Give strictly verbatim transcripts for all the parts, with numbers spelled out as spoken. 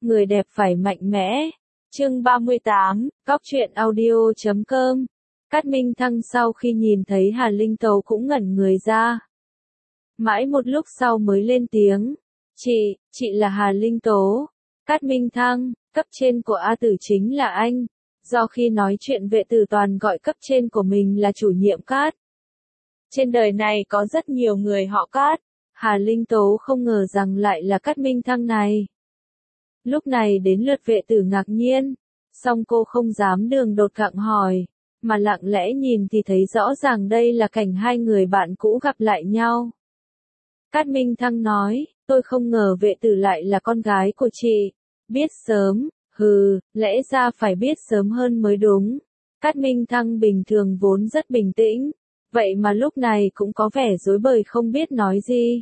Người đẹp phải mạnh mẽ. Chương ba mươi tám, Cóc truyện audio chấm com. Cát Minh Thăng sau khi nhìn thấy Hà Linh Tố cũng ngẩn người ra. Mãi một lúc sau mới lên tiếng. Chị, chị là Hà Linh Tố. Cát Minh Thăng, cấp trên của A Tử chính là anh. Do khi nói chuyện vệ tử toàn gọi cấp trên của mình là chủ nhiệm Cát. Trên đời này có rất nhiều người họ Cát. Hà Linh Tố không ngờ rằng lại là Cát Minh Thăng này. Lúc này đến lượt vệ tử ngạc nhiên. Song cô không dám đường đột gặng hỏi. Mà lặng lẽ nhìn thì thấy rõ ràng đây là cảnh hai người bạn cũ gặp lại nhau. Cát Minh Thăng nói, tôi không ngờ vệ tử lại là con gái của chị. Biết sớm, hừ, lẽ ra phải biết sớm hơn mới đúng. Cát Minh Thăng bình thường vốn rất bình tĩnh, vậy mà lúc này cũng có vẻ rối bời không biết nói gì.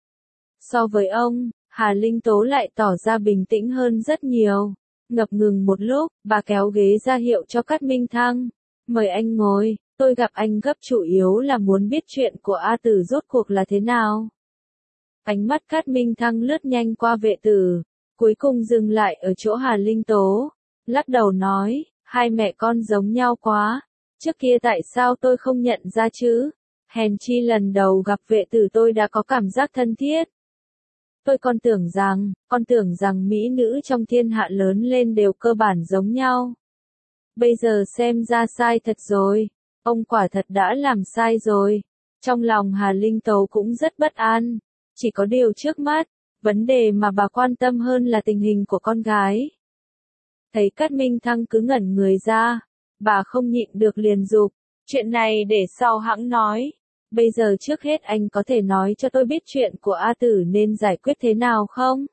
So với ông, Hà Linh Tố lại tỏ ra bình tĩnh hơn rất nhiều. Ngập ngừng một lúc, bà kéo ghế ra hiệu cho Cát Minh Thăng. Mời anh ngồi, tôi gặp anh gấp chủ yếu là muốn biết chuyện của A Tử rốt cuộc là thế nào. Ánh mắt Cát Minh Thăng lướt nhanh qua vệ tử, cuối cùng dừng lại ở chỗ Hà Linh Tố. Lắc đầu nói, hai mẹ con giống nhau quá, trước kia tại sao tôi không nhận ra chứ? Hèn chi lần đầu gặp vệ tử tôi đã có cảm giác thân thiết. Tôi còn tưởng rằng, con tưởng rằng mỹ nữ trong thiên hạ lớn lên đều cơ bản giống nhau. Bây giờ xem ra sai thật rồi, ông quả thật đã làm sai rồi. Trong lòng Hà Linh Tố cũng rất bất an, chỉ có điều trước mắt, vấn đề mà bà quan tâm hơn là tình hình của con gái. Thấy Cát Minh Thăng cứ ngẩn người ra, bà không nhịn được liền giục, chuyện này để sau hẵng nói. Bây giờ trước hết anh có thể nói cho tôi biết chuyện của A Tử nên giải quyết thế nào không?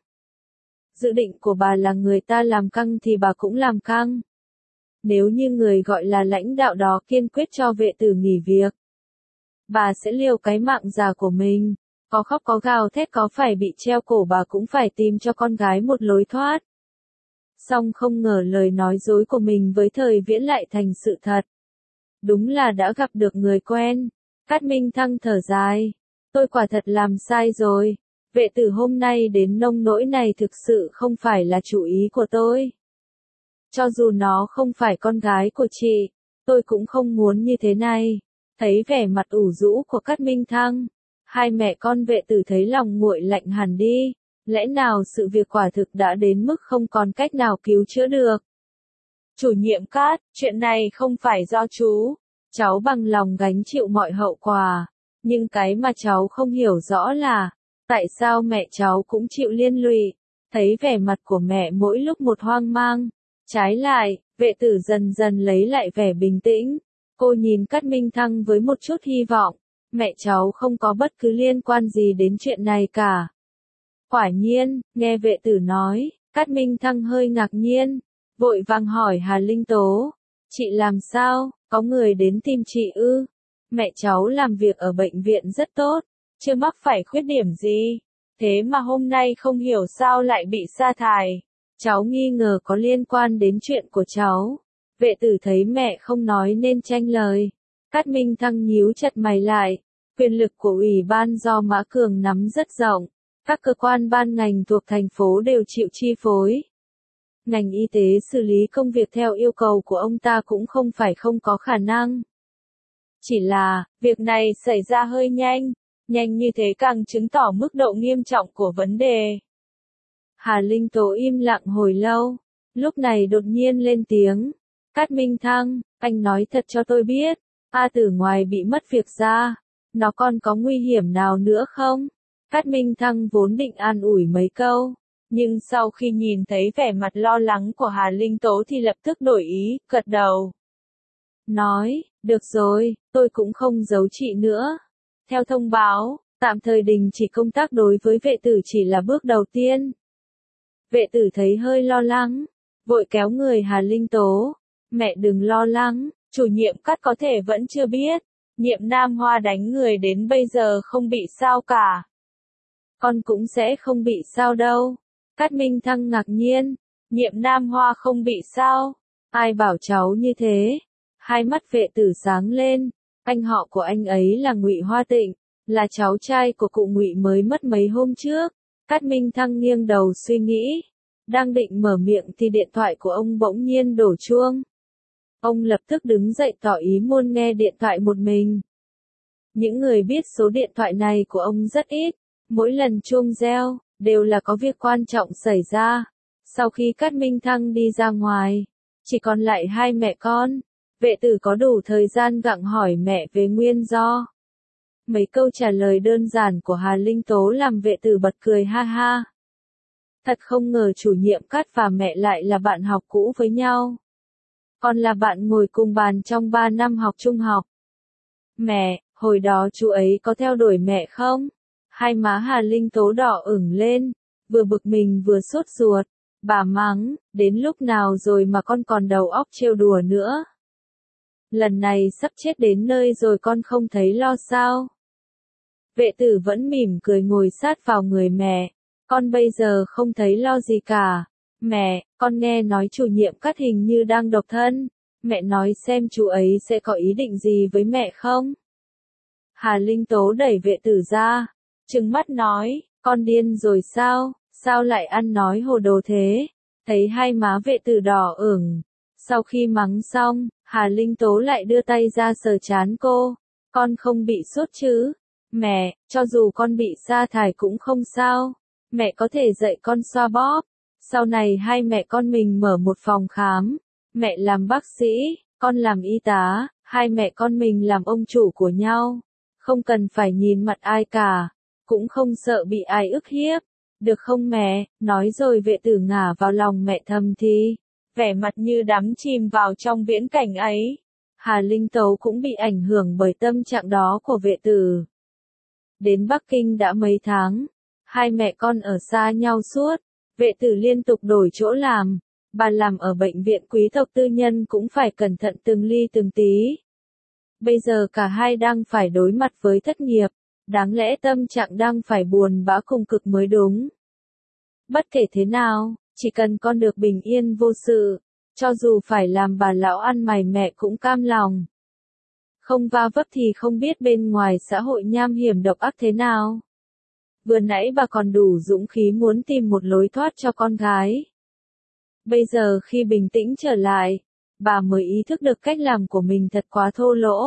Dự định của bà là người ta làm căng thì bà cũng làm căng. Nếu như người gọi là lãnh đạo đó kiên quyết cho vệ tử nghỉ việc, bà sẽ liều cái mạng già của mình, có khóc có gào thét có phải bị treo cổ bà cũng phải tìm cho con gái một lối thoát. Song không ngờ lời nói dối của mình với Thời Viễn lại thành sự thật. Đúng là đã gặp được người quen. Cát Minh Thăng thở dài. Tôi quả thật làm sai rồi. Vệ tử hôm nay đến nông nỗi này thực sự không phải là chủ ý của tôi. Cho dù nó không phải con gái của chị, tôi cũng không muốn như thế này. Thấy vẻ mặt ủ rũ của Cát Minh Thăng, hai mẹ con vệ tử thấy lòng nguội lạnh hẳn đi. Lẽ nào sự việc quả thực đã đến mức không còn cách nào cứu chữa được? Chủ nhiệm Cát, chuyện này không phải do chú. Cháu bằng lòng gánh chịu mọi hậu quả. Nhưng cái mà cháu không hiểu rõ là, tại sao mẹ cháu cũng chịu liên lụy? Thấy vẻ mặt của mẹ mỗi lúc một hoang mang. Trái lại, vệ tử dần dần lấy lại vẻ bình tĩnh. Cô nhìn Cát Minh Thăng với một chút hy vọng. Mẹ cháu không có bất cứ liên quan gì đến chuyện này cả. Quả nhiên, nghe vệ tử nói, Cát Minh Thăng hơi ngạc nhiên, vội vàng hỏi Hà Linh Tố. Chị làm sao, có người đến tìm chị ư? Mẹ cháu làm việc ở bệnh viện rất tốt, chưa mắc phải khuyết điểm gì. Thế mà hôm nay không hiểu sao lại bị sa thải. Cháu nghi ngờ có liên quan đến chuyện của cháu. Vệ tử thấy mẹ không nói nên tranh lời. Cát Minh Thăng nhíu chặt mày lại. Quyền lực của ủy ban do Mã Cường nắm rất rộng. Các cơ quan ban ngành thuộc thành phố đều chịu chi phối. Ngành y tế xử lý công việc theo yêu cầu của ông ta cũng không phải không có khả năng. Chỉ là, việc này xảy ra hơi nhanh, nhanh như thế càng chứng tỏ mức độ nghiêm trọng của vấn đề. Hà Linh Tố im lặng hồi lâu, lúc này đột nhiên lên tiếng. Cát Minh Thăng, anh nói thật cho tôi biết, A Tử ngoài bị mất việc ra, nó còn có nguy hiểm nào nữa không? Cát Minh Thăng vốn định an ủi mấy câu, nhưng sau khi nhìn thấy vẻ mặt lo lắng của Hà Linh Tố thì lập tức đổi ý, gật đầu. Nói, được rồi, tôi cũng không giấu chị nữa. Theo thông báo, tạm thời đình chỉ công tác đối với vệ tử chỉ là bước đầu tiên. Vệ tử thấy hơi lo lắng, vội kéo người Hà Linh Tố. Mẹ đừng lo lắng, chủ nhiệm Cát có thể vẫn chưa biết. Nhiệm Nam Hoa đánh người đến bây giờ không bị sao cả. Con cũng sẽ không bị sao đâu. Cát Minh Thăng ngạc nhiên. Nhiệm Nam Hoa không bị sao? Ai bảo cháu như thế? Hai mắt vệ tử sáng lên. Anh họ của anh ấy là Ngụy Hoa Tịnh, là cháu trai của cụ Ngụy mới mất mấy hôm trước. Cát Minh Thăng nghiêng đầu suy nghĩ. Đang định mở miệng thì điện thoại của ông bỗng nhiên đổ chuông. Ông lập tức đứng dậy tỏ ý muốn nghe điện thoại một mình. Những người biết số điện thoại này của ông rất ít, mỗi lần chuông reo, đều là có việc quan trọng xảy ra. Sau khi Cát Minh Thăng đi ra ngoài, chỉ còn lại hai mẹ con, vệ tử có đủ thời gian gặng hỏi mẹ về nguyên do. Mấy câu trả lời đơn giản của Hà Linh Tố làm vệ tử bật cười ha ha. Thật không ngờ chủ nhiệm Cát và mẹ lại là bạn học cũ với nhau. Còn là bạn ngồi cùng bàn trong ba năm học trung học. Mẹ, hồi đó chú ấy có theo đuổi mẹ không? Hai má Hà Linh Tố đỏ ửng lên, vừa bực mình vừa sốt ruột. Bà mắng, đến lúc nào rồi mà con còn đầu óc trêu đùa nữa. Lần này sắp chết đến nơi rồi con không thấy lo sao? Vệ tử vẫn mỉm cười ngồi sát vào người mẹ. Con bây giờ không thấy lo gì cả. Mẹ, con nghe nói chủ nhiệm Cát hình như đang độc thân. Mẹ nói xem chú ấy sẽ có ý định gì với mẹ không? Hà Linh Tố đẩy vệ tử ra, trừng mắt nói, con điên rồi sao? Sao lại ăn nói hồ đồ thế? Thấy hai má vệ tử đỏ ửng. Sau khi mắng xong, Hà Linh Tố lại đưa tay ra sờ trán cô. Con không bị sốt chứ? Mẹ, cho dù con bị sa thải cũng không sao. Mẹ có thể dạy con xoa bóp. Sau này hai mẹ con mình mở một phòng khám. Mẹ làm bác sĩ, con làm y tá, hai mẹ con mình làm ông chủ của nhau. Không cần phải nhìn mặt ai cả, cũng không sợ bị ai ức hiếp. Được không mẹ? Nói rồi vệ tử ngả vào lòng mẹ thầm thì, vẻ mặt như đắm chìm vào trong viễn cảnh ấy. Hà Linh Tố cũng bị ảnh hưởng bởi tâm trạng đó của vệ tử. Đến Bắc Kinh đã mấy tháng, hai mẹ con ở xa nhau suốt, vệ tử liên tục đổi chỗ làm, bà làm ở bệnh viện quý tộc tư nhân cũng phải cẩn thận từng ly từng tí. Bây giờ cả hai đang phải đối mặt với thất nghiệp, đáng lẽ tâm trạng đang phải buồn bã cùng cực mới đúng. Bất kể thế nào, chỉ cần con được bình yên vô sự, cho dù phải làm bà lão ăn mày mẹ cũng cam lòng. Không va vấp thì không biết bên ngoài xã hội nham hiểm độc ác thế nào. Vừa nãy bà còn đủ dũng khí muốn tìm một lối thoát cho con gái. Bây giờ khi bình tĩnh trở lại, bà mới ý thức được cách làm của mình thật quá thô lỗ.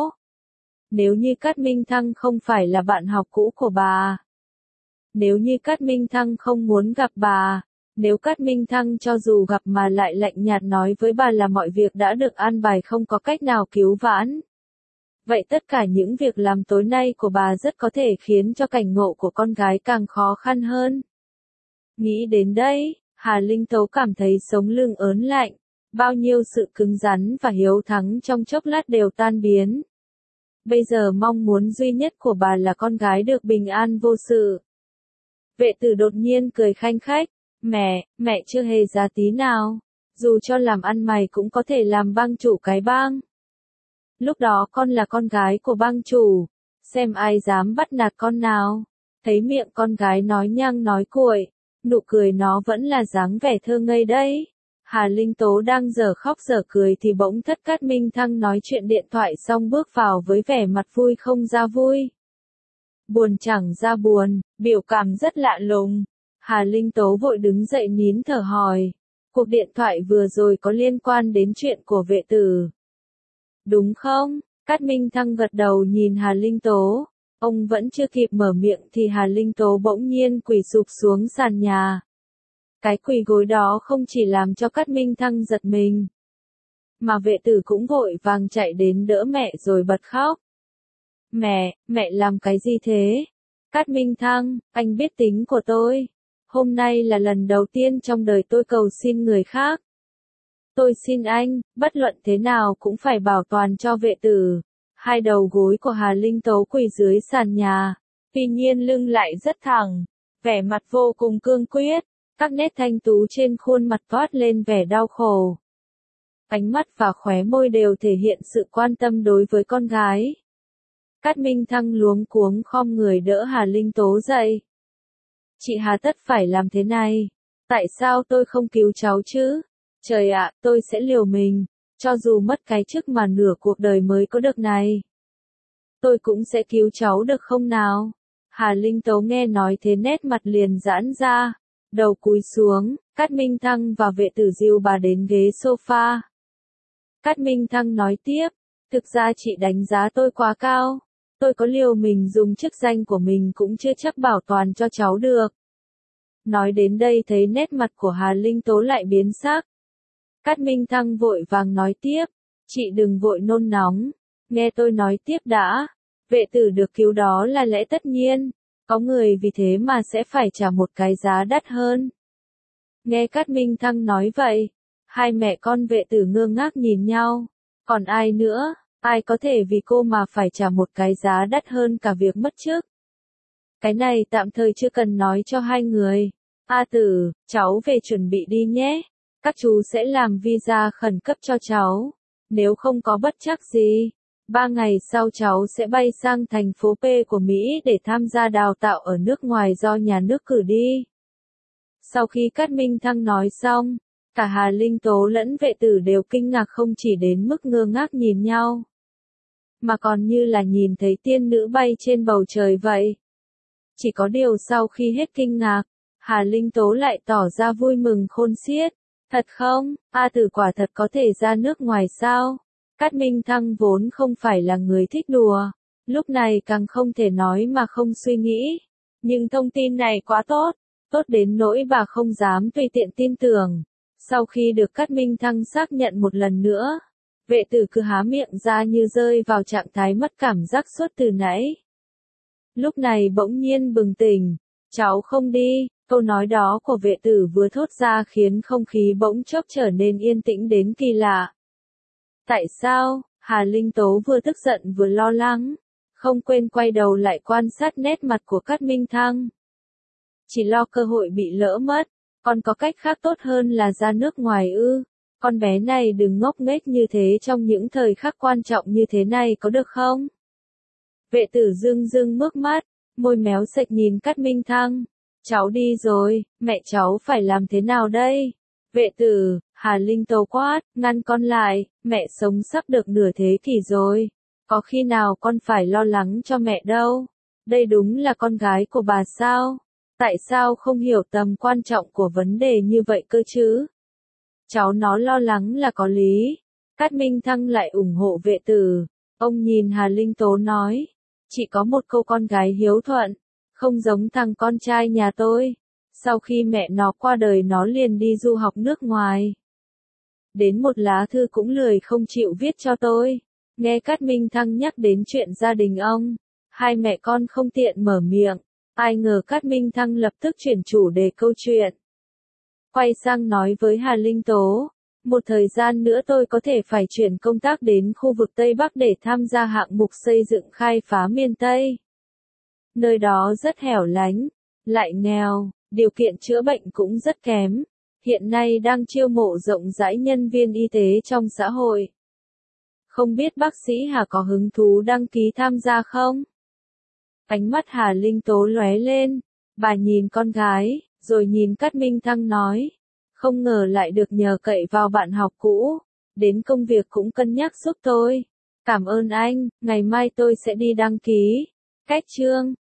Nếu như Cát Minh Thăng không phải là bạn học cũ của bà. Nếu như Cát Minh Thăng không muốn gặp bà. Nếu Cát Minh Thăng cho dù gặp mà lại lạnh nhạt nói với bà là mọi việc đã được an bài không có cách nào cứu vãn. Vậy tất cả những việc làm tối nay của bà rất có thể khiến cho cảnh ngộ của con gái càng khó khăn hơn. Nghĩ đến đây, Hà Linh Tố cảm thấy sống lưng ớn lạnh. Bao nhiêu sự cứng rắn và hiếu thắng trong chốc lát đều tan biến. Bây giờ mong muốn duy nhất của bà là con gái được bình an vô sự. Vệ tử đột nhiên cười khanh khách. Mẹ, mẹ chưa hề già tí nào. Dù cho làm ăn mày cũng có thể làm bang chủ cái bang. Lúc đó con là con gái của bang chủ. Xem ai dám bắt nạt con nào. Thấy miệng con gái nói nhăng nói cuội. Nụ cười nó vẫn là dáng vẻ thơ ngây đấy. Hà Linh Tố đang dở khóc dở cười thì bỗng thất Cát Minh Thăng nói chuyện điện thoại xong bước vào với vẻ mặt vui không ra vui. Buồn chẳng ra buồn, biểu cảm rất lạ lùng. Hà Linh Tố vội đứng dậy nín thở hỏi. Cuộc điện thoại vừa rồi có liên quan đến chuyện của vệ tử. Đúng không? Cát Minh Thăng gật đầu nhìn Hà Linh Tố. Ông vẫn chưa kịp mở miệng thì Hà Linh Tố bỗng nhiên quỳ sụp xuống sàn nhà. Cái quỳ gối đó không chỉ làm cho Cát Minh Thăng giật mình. Mà vệ tử cũng vội vàng chạy đến đỡ mẹ rồi bật khóc. Mẹ, mẹ làm cái gì thế? Cát Minh Thăng, anh biết tính của tôi. Hôm nay là lần đầu tiên trong đời tôi cầu xin người khác. Tôi xin anh, bất luận thế nào cũng phải bảo toàn cho vệ tử. Hai đầu gối của Hà Linh Tố quỳ dưới sàn nhà. Tuy nhiên lưng lại rất thẳng. Vẻ mặt vô cùng cương quyết. Các nét thanh tú trên khuôn mặt toát lên vẻ đau khổ. Ánh mắt và khóe môi đều thể hiện sự quan tâm đối với con gái. Cát Minh Thăng luống cuống khom người đỡ Hà Linh Tố dậy. Chị hà tất phải làm thế này. Tại sao tôi không cứu cháu chứ? Trời ạ, tôi sẽ liều mình. Cho dù mất cái chức mà nửa cuộc đời mới có được này. Tôi cũng sẽ cứu cháu được không nào? Hà Linh Tố nghe nói thế nét mặt liền giãn ra. Đầu cúi xuống, Cát Minh Thăng và vệ tử dìu bà đến ghế sofa. Cát Minh Thăng nói tiếp, thực ra chị đánh giá tôi quá cao. Tôi có liều mình dùng chức danh của mình cũng chưa chắc bảo toàn cho cháu được. Nói đến đây thấy nét mặt của Hà Linh Tố lại biến sắc. Cát Minh Thăng vội vàng nói tiếp, chị đừng vội nôn nóng, nghe tôi nói tiếp đã. Vệ tử được cứu đó là lẽ tất nhiên, có người vì thế mà sẽ phải trả một cái giá đắt hơn. Nghe Cát Minh Thăng nói vậy, hai mẹ con vệ tử ngơ ngác nhìn nhau, còn ai nữa, ai có thể vì cô mà phải trả một cái giá đắt hơn cả việc mất chức. Cái này tạm thời chưa cần nói cho hai người. A Tử, cháu về chuẩn bị đi nhé, các chú sẽ làm visa khẩn cấp cho cháu, nếu không có bất trắc gì. Ba ngày sau cháu sẽ bay sang thành phố P của Mỹ để tham gia đào tạo ở nước ngoài do nhà nước cử đi. Sau khi Cát Minh Thăng nói xong, cả Hà Linh Tố lẫn vệ tử đều kinh ngạc không chỉ đến mức ngơ ngác nhìn nhau, mà còn như là nhìn thấy tiên nữ bay trên bầu trời vậy. Chỉ có điều sau khi hết kinh ngạc, Hà Linh Tố lại tỏ ra vui mừng khôn xiết. Thật không, A Tử quả thật có thể ra nước ngoài sao? Cát Minh Thăng vốn không phải là người thích đùa, lúc này càng không thể nói mà không suy nghĩ. Nhưng thông tin này quá tốt, tốt đến nỗi bà không dám tùy tiện tin tưởng. Sau khi được Cát Minh Thăng xác nhận một lần nữa, vệ tử cứ há miệng ra như rơi vào trạng thái mất cảm giác suốt từ nãy. Lúc này bỗng nhiên bừng tỉnh, cháu không đi, câu nói đó của vệ tử vừa thốt ra khiến không khí bỗng chốc trở nên yên tĩnh đến kỳ lạ. Tại sao? Hà Linh Tố vừa tức giận vừa lo lắng, không quên quay đầu lại quan sát nét mặt của Cát Minh Thăng. Chỉ lo cơ hội bị lỡ mất, còn có cách khác tốt hơn là ra nước ngoài ư? Con bé này đừng ngốc nghếch như thế trong những thời khắc quan trọng như thế này có được không? Vệ tử dưng dưng ngước mắt, môi méo sạch nhìn Cát Minh Thăng. Cháu đi rồi, mẹ cháu phải làm thế nào đây? Vệ tử, Hà Linh Tố quát, ngăn con lại, mẹ sống sắp được nửa thế kỷ rồi. Có khi nào con phải lo lắng cho mẹ đâu? Đây đúng là con gái của bà sao? Tại sao không hiểu tầm quan trọng của vấn đề như vậy cơ chứ? Cháu nó lo lắng là có lý. Cát Minh Thăng lại ủng hộ vệ tử. Ông nhìn Hà Linh Tố nói, chỉ có một cô con gái hiếu thuận, không giống thằng con trai nhà tôi. Sau khi mẹ nó qua đời nó liền đi du học nước ngoài. Đến một lá thư cũng lười không chịu viết cho tôi. Nghe Cát Minh Thăng nhắc đến chuyện gia đình ông, hai mẹ con không tiện mở miệng. Ai ngờ Cát Minh Thăng lập tức chuyển chủ đề câu chuyện. Quay sang nói với Hà Linh Tố, một thời gian nữa tôi có thể phải chuyển công tác đến khu vực Tây Bắc để tham gia hạng mục xây dựng khai phá miền Tây. Nơi đó rất hẻo lánh, lại nghèo, điều kiện chữa bệnh cũng rất kém. Hiện nay đang chiêu mộ rộng rãi nhân viên y tế trong xã hội. Không biết bác sĩ Hà có hứng thú đăng ký tham gia không? Ánh mắt Hà Linh Tố lóe lên, bà nhìn con gái, rồi nhìn Cát Minh Thăng nói, không ngờ lại được nhờ cậy vào bạn học cũ, đến công việc cũng cân nhắc giúp tôi. Cảm ơn anh, ngày mai tôi sẽ đi đăng ký. Cách chương